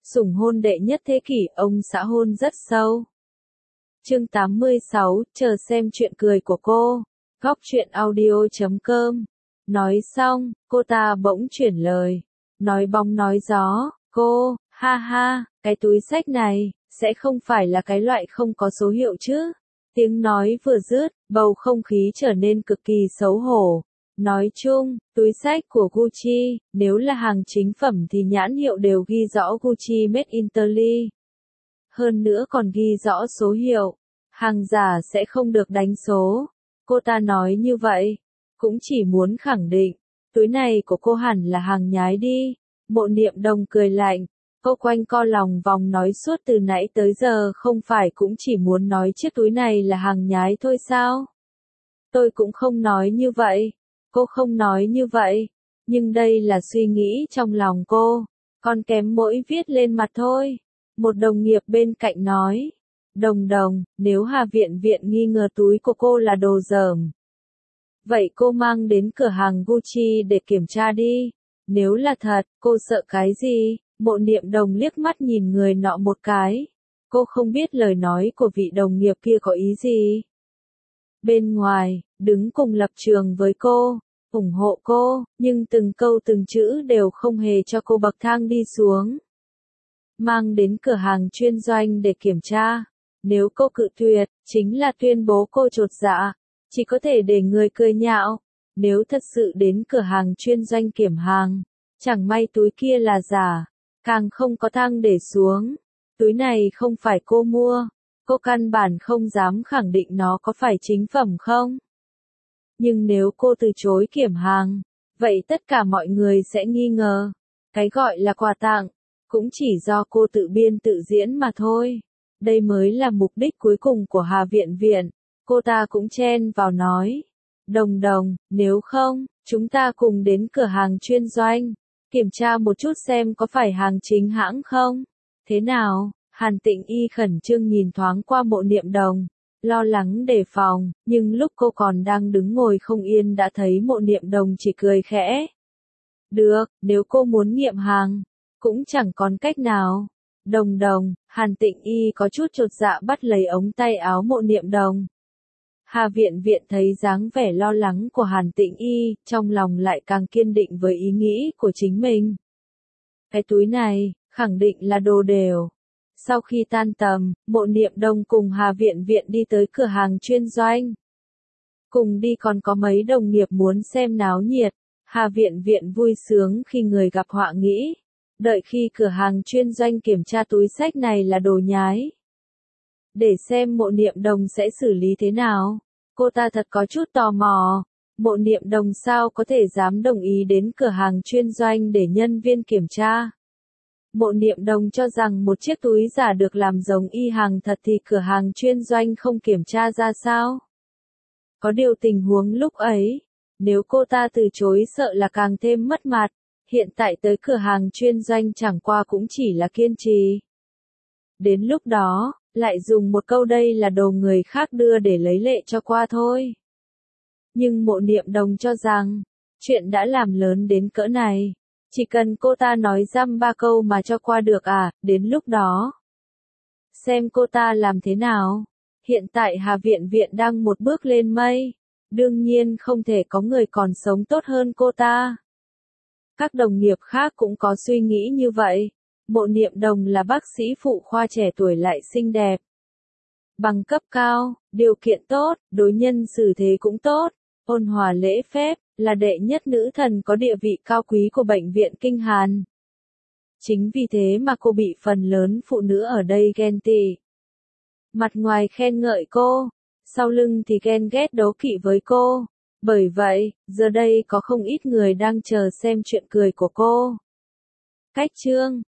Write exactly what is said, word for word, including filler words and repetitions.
Sủng hôn đệ nhất thế kỷ, ông xã hôn rất sâu. Chương tám mươi sáu, chờ xem chuyện cười của cô. Góc truyện audio chấm com. Nói xong, cô ta bỗng chuyển lời. Nói bóng nói gió, cô, ha ha, cái túi xách này, sẽ không phải là cái loại không có số hiệu chứ. Tiếng nói vừa dứt, bầu không khí trở nên cực kỳ xấu hổ. Nói chung, túi xách của Gucci, nếu là hàng chính phẩm thì nhãn hiệu đều ghi rõ Gucci Made in Italy. Hơn nữa còn ghi rõ số hiệu. Hàng giả sẽ không được đánh số. Cô ta nói như vậy, cũng chỉ muốn khẳng định, túi này của cô hẳn là hàng nhái đi. Mộ Niệm Đồng cười lạnh, cô quanh co lòng vòng nói suốt từ nãy tới giờ không phải cũng chỉ muốn nói chiếc túi này là hàng nhái thôi sao? Tôi cũng không nói như vậy, cô không nói như vậy, nhưng đây là suy nghĩ trong lòng cô, còn kém mỗi viết lên mặt thôi. Một đồng nghiệp bên cạnh nói, Đồng Đồng, nếu Hà Viện Viện nghi ngờ túi của cô là đồ dởm, vậy cô mang đến cửa hàng Gucci để kiểm tra đi. Nếu là thật, cô sợ cái gì? Mộ Niệm Đồng liếc mắt nhìn người nọ một cái. Cô không biết lời nói của vị đồng nghiệp kia có ý gì. Bên ngoài, đứng cùng lập trường với cô, ủng hộ cô, nhưng từng câu từng chữ đều không hề cho cô bậc thang đi xuống. Mang đến cửa hàng chuyên doanh để kiểm tra. Nếu cô cự tuyệt, chính là tuyên bố cô chột dạ, chỉ có thể để người cười nhạo. Nếu thật sự đến cửa hàng chuyên doanh kiểm hàng, chẳng may túi kia là giả, càng không có thang để xuống. Túi này không phải cô mua, cô căn bản không dám khẳng định nó có phải chính phẩm không. Nhưng nếu cô từ chối kiểm hàng, vậy tất cả mọi người sẽ nghi ngờ. Cái gọi là quà tặng, cũng chỉ do cô tự biên tự diễn mà thôi. Đây mới là mục đích cuối cùng của Hà Viện Viện. Cô ta cũng chen vào nói. Đồng Đồng, nếu không, chúng ta cùng đến cửa hàng chuyên doanh, kiểm tra một chút xem có phải hàng chính hãng không. Thế nào? Hàn Tịnh Y khẩn trương nhìn thoáng qua Mộ Niệm Đồng, lo lắng đề phòng, nhưng lúc cô còn đang đứng ngồi không yên đã thấy Mộ Niệm Đồng chỉ cười khẽ. Được, nếu cô muốn nghiệm hàng, cũng chẳng còn cách nào. Đồng Đồng, Hàn Tịnh Y có chút chột dạ bắt lấy ống tay áo Mộ Niệm Đồng. Hà Viện Viện thấy dáng vẻ lo lắng của Hàn Tịnh Y, trong lòng lại càng kiên định với ý nghĩ của chính mình. Cái túi này, khẳng định là đồ đều. Sau khi tan tầm, Mộ Niệm Đồng cùng Hà Viện Viện đi tới cửa hàng chuyên doanh. Cùng đi còn có mấy đồng nghiệp muốn xem náo nhiệt. Hà Viện Viện vui sướng khi người gặp họa nghĩ. Đợi khi cửa hàng chuyên doanh kiểm tra túi xách này là đồ nhái. Để xem Mộ Niệm Đồng sẽ xử lý thế nào. Cô ta thật có chút tò mò. Mộ Niệm Đồng sao có thể dám đồng ý đến cửa hàng chuyên doanh để nhân viên kiểm tra. Mộ Niệm Đồng cho rằng một chiếc túi giả được làm giống y hàng thật thì cửa hàng chuyên doanh không kiểm tra ra sao. Có điều tình huống lúc ấy, nếu cô ta từ chối sợ là càng thêm mất mặt. Hiện tại tới cửa hàng chuyên doanh chẳng qua cũng chỉ là kiên trì. Đến lúc đó, lại dùng một câu đây là đồ người khác đưa để lấy lệ cho qua thôi. Nhưng Mộ Niệm Đồng cho rằng, chuyện đã làm lớn đến cỡ này, chỉ cần cô ta nói dăm ba câu mà cho qua được à, đến lúc đó. Xem cô ta làm thế nào. Hiện tại Hà Viện Viện đang một bước lên mây, đương nhiên không thể có người còn sống tốt hơn cô ta. Các đồng nghiệp khác cũng có suy nghĩ như vậy. Mộ Niệm Đồng là bác sĩ phụ khoa trẻ tuổi lại xinh đẹp. Bằng cấp cao, điều kiện tốt, đối nhân xử thế cũng tốt, ôn hòa lễ phép, là đệ nhất nữ thần có địa vị cao quý của bệnh viện Kinh Hàn. Chính vì thế mà cô bị phần lớn phụ nữ ở đây ghen tị. Mặt ngoài khen ngợi cô, sau lưng thì ghen ghét đố kỵ với cô. Bởi vậy, giờ đây có không ít người đang chờ xem chuyện cười của cô. Cách chương